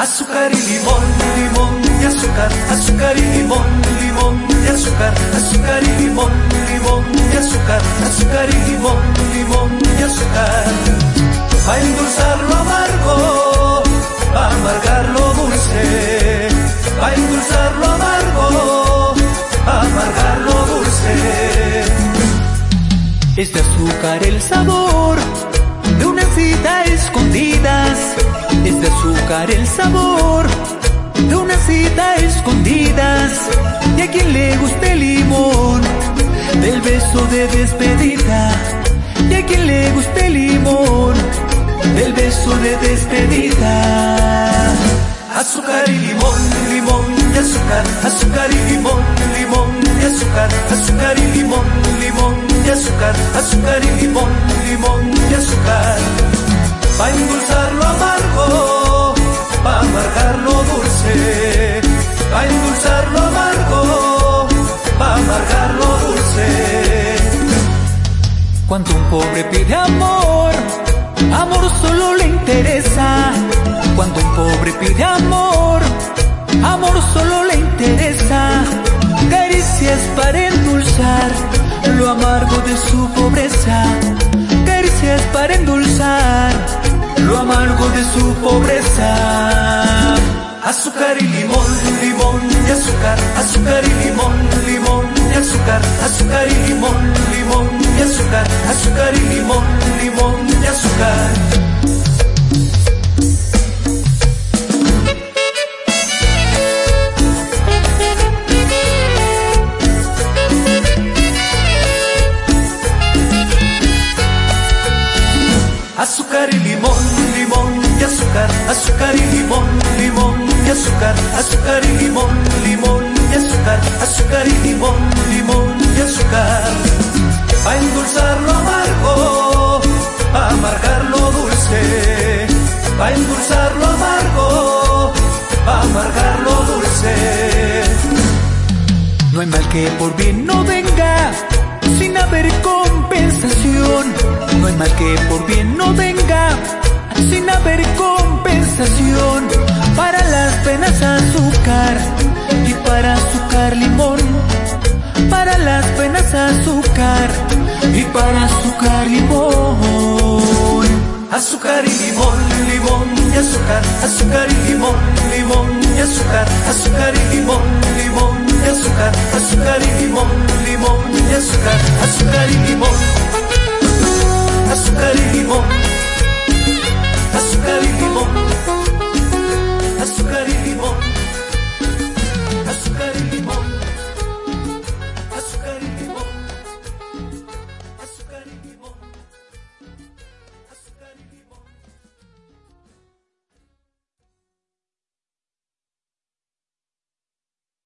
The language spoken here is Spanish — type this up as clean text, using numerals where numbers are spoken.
Azúcar y limón, limón y azúcar, azúcar y limón, limón y azúcar, azúcar y limón, limón y azúcar, azúcar y limón, limón y azúcar. Pa' endulzar lo amargo, pa' amargar lo dulce. Pa' endulzar lo amargo, pa' amargar lo dulce. Es de azúcar el sabor de una cita a escondidas. Es de azúcar el sabor de una cita a escondidas. Y a quien le guste el limón, del beso de despedida. Y a quien le guste el limón, del beso de despedida. Azúcar y limón, limón y azúcar, azúcar y limón, limón y azúcar, azúcar y limón, limón y azúcar, azúcar y limón, limón y azúcar. Pa' endulzar lo amargo, pa' amargar lo dulce. Pa' endulzar lo amargo, pa' amargar lo dulce. Cuando un pobre pide amor, amor solo le interesa. Cuando un pobre pide amor, amor solo le interesa. Caricias para endulzar lo amargo de su pobreza. Caricias para endulzar lo amargo de su pobreza. Azúcar y limón, limón y azúcar, azúcar y limón, limón y azúcar, azúcar y limón, limón y azúcar, azúcar y limón, limón y azúcar. Azúcar y limón, limón y azúcar, azúcar y limón, limón y azúcar, azúcar y limón, limón y azúcar, azúcar y limón, limón y azúcar. Pa' endulzar lo amargo, pa' amargar lo dulce. Pa' endulzar lo amargo, pa' amargar lo dulce. No hay mal que por bien no venga sin haber compensación. No hay mal que por bien no venga sin haber compensación. Para las penas azúcar y para azúcar limón. Para las penas azúcar y para azúcar limón. Azúcar y limón, limón y azúcar, azúcar y limón, limón y azúcar, azúcar y limón, limón y azúcar, azúcar y limón, limón y azúcar, azúcar.